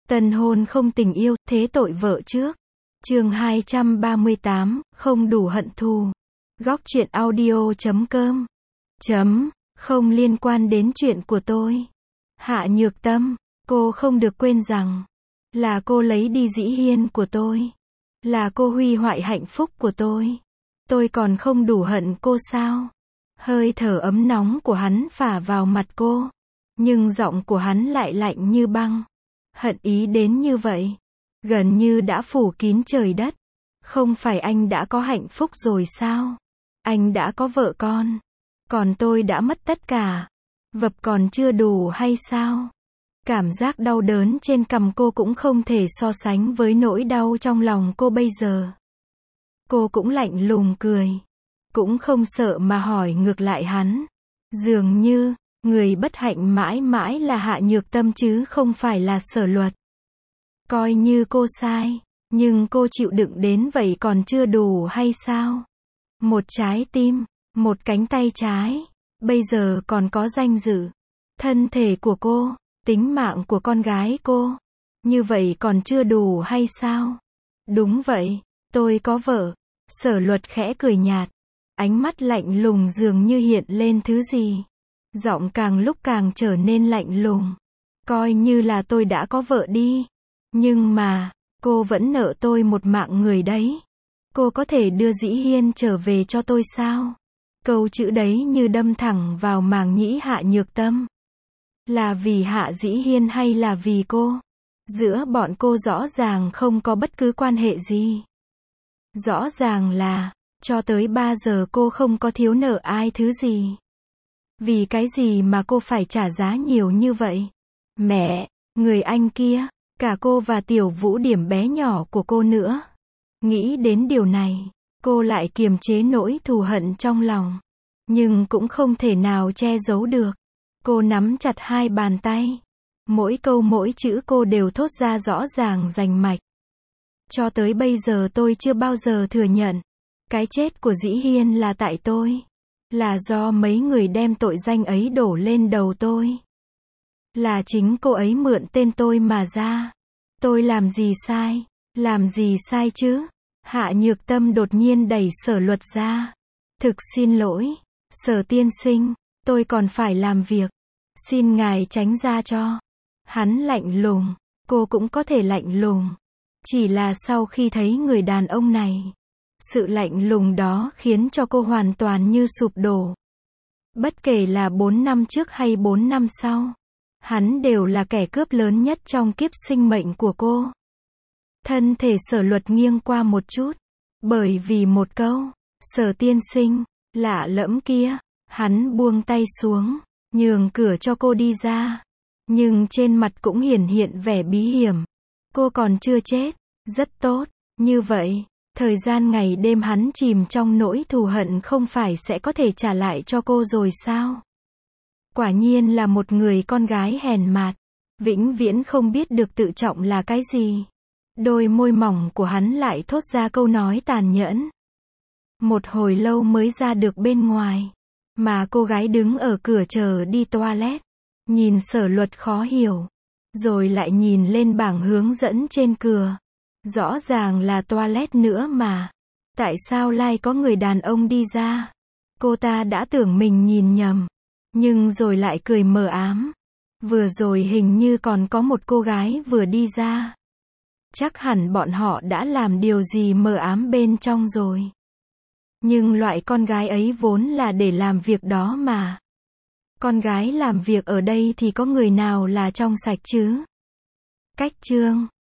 Tân hôn không tình yêu, thế tội vợ trước. Chương 238, không đủ hận thù. Góc truyện audio.com. Không liên quan đến chuyện của tôi. Hạ Nhược Tâm, cô không được quên rằng, là cô lấy đi Dĩ Hiên của tôi. Là cô hủy hoại hạnh phúc của tôi. Tôi còn không đủ hận cô sao? Hơi thở ấm nóng của hắn phả vào mặt cô. Nhưng giọng của hắn lại lạnh như băng. Hận ý đến như vậy. Gần như đã phủ kín trời đất. Không phải anh đã có hạnh phúc rồi sao? Anh đã có vợ con. Còn tôi đã mất tất cả. Vật còn chưa đủ hay sao? Cảm giác đau đớn trên cằm cô cũng không thể so sánh với nỗi đau trong lòng cô bây giờ. Cô cũng lạnh lùng cười. Cũng không sợ mà hỏi ngược lại hắn. Dường như, người bất hạnh mãi mãi là Hạ Nhược Tâm chứ không phải là Sở Luật. Coi như cô sai, nhưng cô chịu đựng đến vậy còn chưa đủ hay sao? Một trái tim, một cánh tay trái, bây giờ còn có danh dự. Thân thể của cô, tính mạng của con gái cô. Như vậy còn chưa đủ hay sao? Đúng vậy, tôi có vợ. Sở Luật khẽ cười nhạt. Ánh mắt lạnh lùng dường như hiện lên thứ gì. Giọng càng lúc càng trở nên lạnh lùng. Coi như là tôi đã có vợ đi. Nhưng mà, cô vẫn nợ tôi một mạng người đấy. Cô có thể đưa Dĩ Hiên trở về cho tôi sao? Câu chữ đấy như đâm thẳng vào màng nhĩ Hạ Nhược Tâm. Là vì Hạ Dĩ Hiên hay là vì cô? Giữa bọn cô rõ ràng không có bất cứ quan hệ gì. Rõ ràng là, cho tới 3 giờ cô không có thiếu nợ ai thứ gì. Vì cái gì mà cô phải trả giá nhiều như vậy? Mẹ, người anh kia, cả cô và Tiểu Vũ Điểm bé nhỏ của cô nữa. Nghĩ đến điều này, cô lại kiềm chế nỗi thù hận trong lòng. Nhưng cũng không thể nào che giấu được. Cô nắm chặt hai bàn tay. Mỗi câu mỗi chữ cô đều thốt ra rõ ràng rành mạch. Cho tới bây giờ tôi chưa bao giờ thừa nhận. Cái chết của Dĩ Hiên là tại tôi. Là do mấy người đem tội danh ấy đổ lên đầu tôi. Là chính cô ấy mượn tên tôi mà ra. Tôi làm gì sai? Làm gì sai chứ? Hạ Nhược Tâm đột nhiên đẩy Sở Luật ra. Thực xin lỗi, Sở tiên sinh, tôi còn phải làm việc. Xin ngài tránh ra cho. Hắn lạnh lùng, cô cũng có thể lạnh lùng. Chỉ là sau khi thấy người đàn ông này, sự lạnh lùng đó khiến cho cô hoàn toàn như sụp đổ. Bất kể là 4 năm trước hay 4 năm sau, hắn đều là kẻ cướp lớn nhất trong kiếp sinh mệnh của cô. Thân thể Sở Luật nghiêng qua một chút, bởi vì một câu, Sở tiên sinh, lạ lẫm kia, hắn buông tay xuống, nhường cửa cho cô đi ra. Nhưng trên mặt cũng hiển hiện vẻ bí hiểm. Cô còn chưa chết, rất tốt, như vậy, thời gian ngày đêm hắn chìm trong nỗi thù hận không phải sẽ có thể trả lại cho cô rồi sao? Quả nhiên là một người con gái hèn mạt, vĩnh viễn không biết được tự trọng là cái gì. Đôi môi mỏng của hắn lại thốt ra câu nói tàn nhẫn. Một hồi lâu mới ra được bên ngoài, mà cô gái đứng ở cửa chờ đi toilet, nhìn Sở Luật khó hiểu, rồi lại nhìn lên bảng hướng dẫn trên cửa. Rõ ràng là toilet nữa mà. Tại sao lại có người đàn ông đi ra? Cô ta đã tưởng mình nhìn nhầm, nhưng rồi lại cười mờ ám. Vừa rồi hình như còn có một cô gái vừa đi ra. Chắc hẳn bọn họ đã làm điều gì mờ ám bên trong rồi. Nhưng loại con gái ấy vốn là để làm việc đó mà. Con gái làm việc ở đây thì có người nào là trong sạch chứ? Cách chương